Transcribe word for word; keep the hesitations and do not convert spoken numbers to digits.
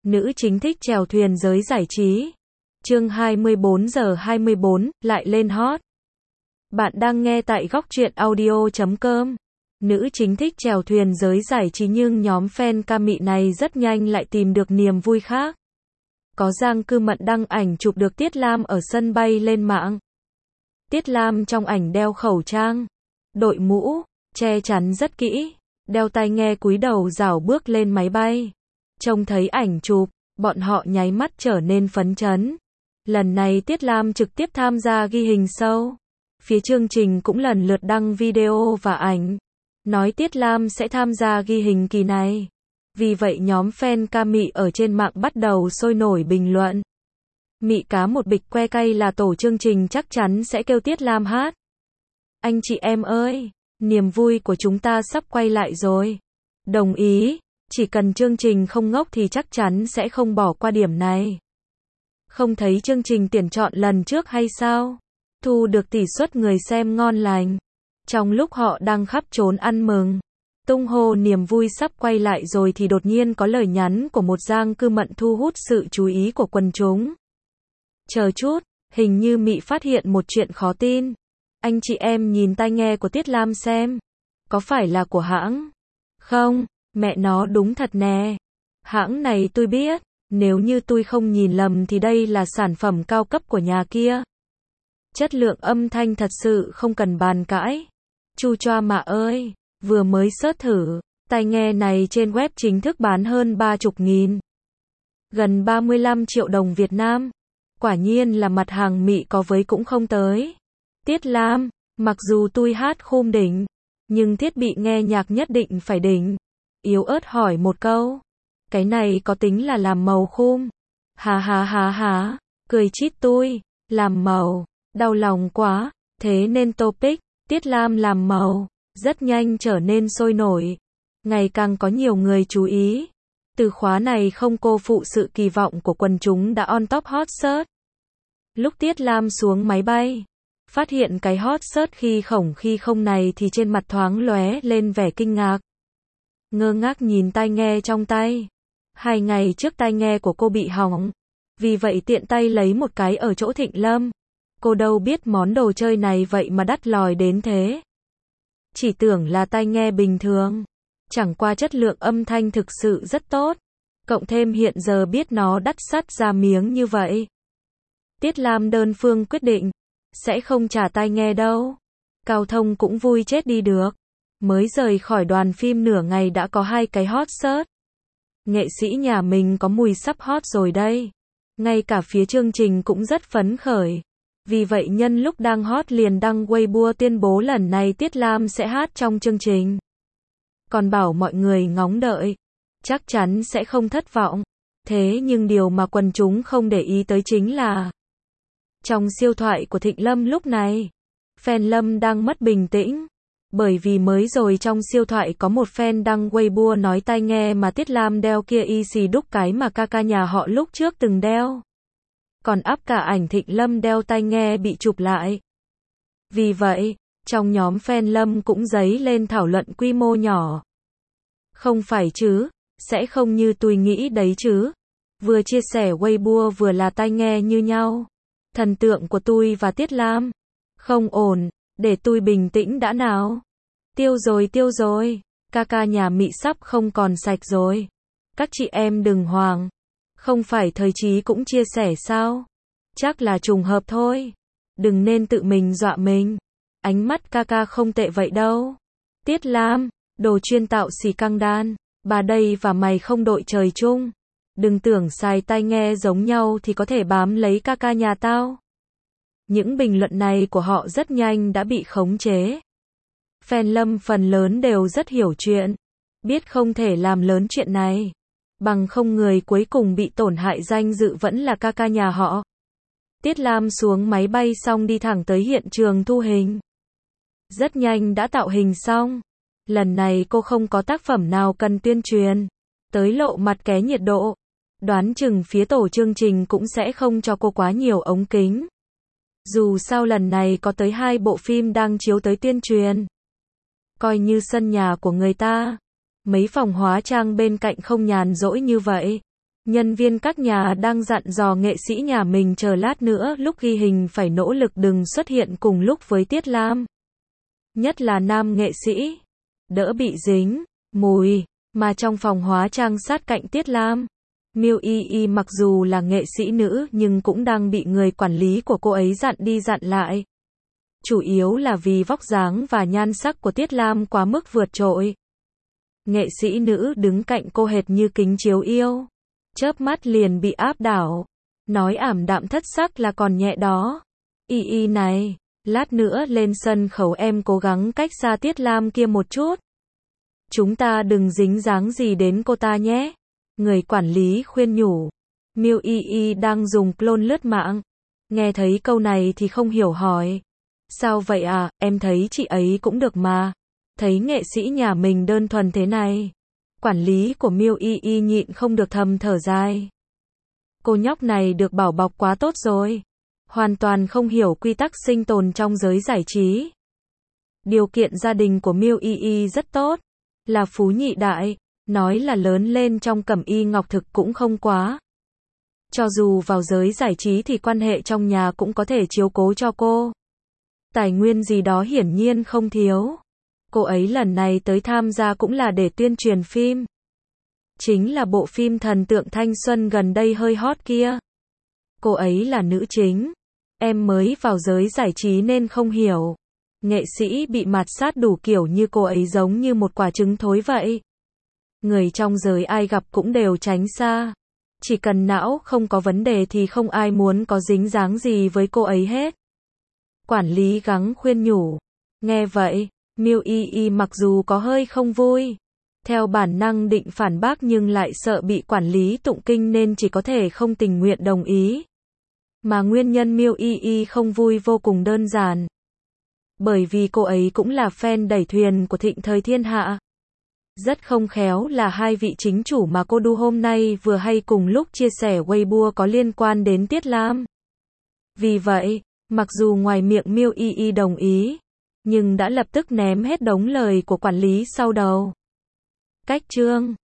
Nữ chính thích chèo thuyền giới giải trí. Chương hai mươi bốn giờ hai mươi bốn, lại lên hot. Bạn đang nghe tại góc truyện audio chấm com. Nữ chính thích chèo thuyền giới giải trí nhưng nhóm fan ca mị này rất nhanh lại tìm được niềm vui khác. Có Giang Cư Mận đăng ảnh chụp được Tiết Lam ở sân bay lên mạng. Tiết Lam trong ảnh đeo khẩu trang, đội mũ, che chắn rất kỹ, đeo tai nghe cúi đầu rảo bước lên máy bay. Trông thấy ảnh chụp, bọn họ nháy mắt trở nên phấn chấn. Lần này Tiết Lam trực tiếp tham gia ghi hình show. Phía chương trình cũng lần lượt đăng video và ảnh, nói Tiết Lam sẽ tham gia ghi hình kỳ này. Vì vậy nhóm fan ca mị ở trên mạng bắt đầu sôi nổi bình luận. Mị cá một bịch que cay là tổ chương trình chắc chắn sẽ kêu Tiết Lam hát. Anh chị em ơi, niềm vui của chúng ta sắp quay lại rồi. Đồng ý, chỉ cần chương trình không ngốc thì chắc chắn sẽ không bỏ qua điểm này. Không thấy chương trình tuyển chọn lần trước hay sao? Thu được tỷ suất người xem ngon lành. Trong lúc họ đang khắp trốn ăn mừng, tung hô niềm vui sắp quay lại rồi thì đột nhiên có lời nhắn của một Giang Cư Mận thu hút sự chú ý của quần chúng. Chờ chút, hình như Mị phát hiện một chuyện khó tin. Anh chị em nhìn tai nghe của Tiết Lam xem. Có phải là của hãng? Không, mẹ nó đúng thật nè. Hãng này tôi biết, nếu như tôi không nhìn lầm thì đây là sản phẩm cao cấp của nhà kia. Chất lượng âm thanh thật sự không cần bàn cãi. Chu choa mà ơi, vừa mới search thử, tai nghe này trên web chính thức bán hơn ba chục nghìn. Gần ba mươi lăm triệu đồng Việt Nam. Quả nhiên là mặt hàng Mị có với cũng không tới. Tiết Lam, mặc dù tôi hát khum đỉnh, nhưng thiết bị nghe nhạc nhất định phải đỉnh. Yếu ớt hỏi một câu. Cái này có tính là làm màu khum? Hà hà hà hà, cười chít tôi, làm màu, đau lòng quá, thế nên topic, Tiết Lam làm màu, rất nhanh trở nên sôi nổi. Ngày càng có nhiều người chú ý. Từ khóa này không cô phụ sự kỳ vọng của quần chúng đã on top hot search. Lúc Tiết Lam xuống máy bay, phát hiện cái hot search khi khổng khi không này thì trên mặt thoáng lóe lên vẻ kinh ngạc. Ngơ ngác nhìn tai nghe trong tay. Hai ngày trước tai nghe của cô bị hỏng, vì vậy tiện tay lấy một cái ở chỗ Thịnh Lâm. Cô đâu biết món đồ chơi này vậy mà đắt lòi đến thế. Chỉ tưởng là tai nghe bình thường, chẳng qua chất lượng âm thanh thực sự rất tốt, cộng thêm hiện giờ biết nó đắt sắt ra miếng như vậy. Tiết Lam đơn phương quyết định, sẽ không trả tai nghe đâu. Cao Thông cũng vui chết đi được. Mới rời khỏi đoàn phim nửa ngày đã có hai cái hot search. Nghệ sĩ nhà mình có mùi sắp hot rồi đây. Ngay cả phía chương trình cũng rất phấn khởi. Vì vậy nhân lúc đang hot liền đăng Weibo tuyên bố lần này Tiết Lam sẽ hát trong chương trình. Còn bảo mọi người ngóng đợi. Chắc chắn sẽ không thất vọng. Thế nhưng điều mà quần chúng không để ý tới chính là trong siêu thoại của Thịnh Lâm lúc này, fan Lâm đang mất bình tĩnh. Bởi vì mới rồi trong siêu thoại có một fan đăng Weibo nói tai nghe mà Tiết Lam đeo kia y xì đúc cái mà ca ca nhà họ lúc trước từng đeo. Còn up cả ảnh Thịnh Lâm đeo tai nghe bị chụp lại. Vì vậy, trong nhóm fan Lâm cũng dấy lên thảo luận quy mô nhỏ. Không phải chứ, sẽ không như tôi nghĩ đấy chứ. Vừa chia sẻ Weibo vừa là tai nghe như nhau. Thần tượng của tôi và Tiết Lam. Không ổn, để tôi bình tĩnh đã nào. Tiêu rồi tiêu rồi, ca ca nhà Mị sắp không còn sạch rồi. Các chị em đừng hoảng. Không phải thời trí cũng chia sẻ sao? Chắc là trùng hợp thôi. Đừng nên tự mình dọa mình. Ánh mắt ca ca không tệ vậy đâu. Tiết Lam, đồ chuyên tạo xì căng đan. Bà đây và mày không đội trời chung. Đừng tưởng xài tai nghe giống nhau thì có thể bám lấy ca ca nhà tao. Những bình luận này của họ rất nhanh đã bị khống chế. Fan Lâm phần lớn đều rất hiểu chuyện. Biết không thể làm lớn chuyện này. Bằng không người cuối cùng bị tổn hại danh dự vẫn là ca ca nhà họ. Tiết Lam xuống máy bay xong đi thẳng tới hiện trường thu hình. Rất nhanh đã tạo hình xong. Lần này cô không có tác phẩm nào cần tuyên truyền. Tới lộ mặt ké nhiệt độ. Đoán chừng phía tổ chương trình cũng sẽ không cho cô quá nhiều ống kính. Dù sao lần này có tới hai bộ phim đang chiếu tới tuyên truyền. Coi như sân nhà của người ta. Mấy phòng hóa trang bên cạnh không nhàn rỗi như vậy. Nhân viên các nhà đang dặn dò nghệ sĩ nhà mình chờ lát nữa lúc ghi hình phải nỗ lực đừng xuất hiện cùng lúc với Tiết Lam. Nhất là nam nghệ sĩ. Đỡ bị dính mùi. Mà trong phòng hóa trang sát cạnh Tiết Lam, Miu Y Y mặc dù là nghệ sĩ nữ nhưng cũng đang bị người quản lý của cô ấy dặn đi dặn lại. Chủ yếu là vì vóc dáng và nhan sắc của Tiết Lam quá mức vượt trội. Nghệ sĩ nữ đứng cạnh cô hệt như kính chiếu yêu. Chớp mắt liền bị áp đảo. Nói ảm đạm thất sắc là còn nhẹ đó. Y Y này, lát nữa lên sân khấu em cố gắng cách xa Tiết Lam kia một chút. Chúng ta đừng dính dáng gì đến cô ta nhé. Người quản lý khuyên nhủ. Miu Y Y đang dùng clone lướt mạng. Nghe thấy câu này thì không hiểu hỏi. Sao vậy à, em thấy chị ấy cũng được mà. Thấy nghệ sĩ nhà mình đơn thuần thế này. Quản lý của Miu Y Y nhịn không được thầm thở dài. Cô nhóc này được bảo bọc quá tốt rồi. Hoàn toàn không hiểu quy tắc sinh tồn trong giới giải trí. Điều kiện gia đình của Miu Y Y rất tốt. Là phú nhị đại. Nói là lớn lên trong cẩm y ngọc thực cũng không quá. Cho dù vào giới giải trí thì quan hệ trong nhà cũng có thể chiếu cố cho cô. Tài nguyên gì đó hiển nhiên không thiếu. Cô ấy lần này tới tham gia cũng là để tuyên truyền phim. Chính là bộ phim thần tượng thanh xuân gần đây hơi hot kia. Cô ấy là nữ chính. Em mới vào giới giải trí nên không hiểu. Nghệ sĩ bị mạt sát đủ kiểu như cô ấy giống như một quả trứng thối vậy. Người trong giới ai gặp cũng đều tránh xa. Chỉ cần não không có vấn đề thì không ai muốn có dính dáng gì với cô ấy hết. Quản lý gắng khuyên nhủ. Nghe vậy, Miu Y Y mặc dù có hơi không vui. Theo bản năng định phản bác nhưng lại sợ bị quản lý tụng kinh nên chỉ có thể không tình nguyện đồng ý. Mà nguyên nhân Miu Y Y không vui vô cùng đơn giản. Bởi vì cô ấy cũng là fan đẩy thuyền của Thịnh Thời Thiên Hạ. Rất không khéo là hai vị chính chủ mà cô đu hôm nay vừa hay cùng lúc chia sẻ Weibo có liên quan đến Tiết Lam. Vì vậy, mặc dù ngoài miệng Miu Y Y đồng ý, nhưng đã lập tức ném hết đống lời của quản lý sau đầu. Cách chương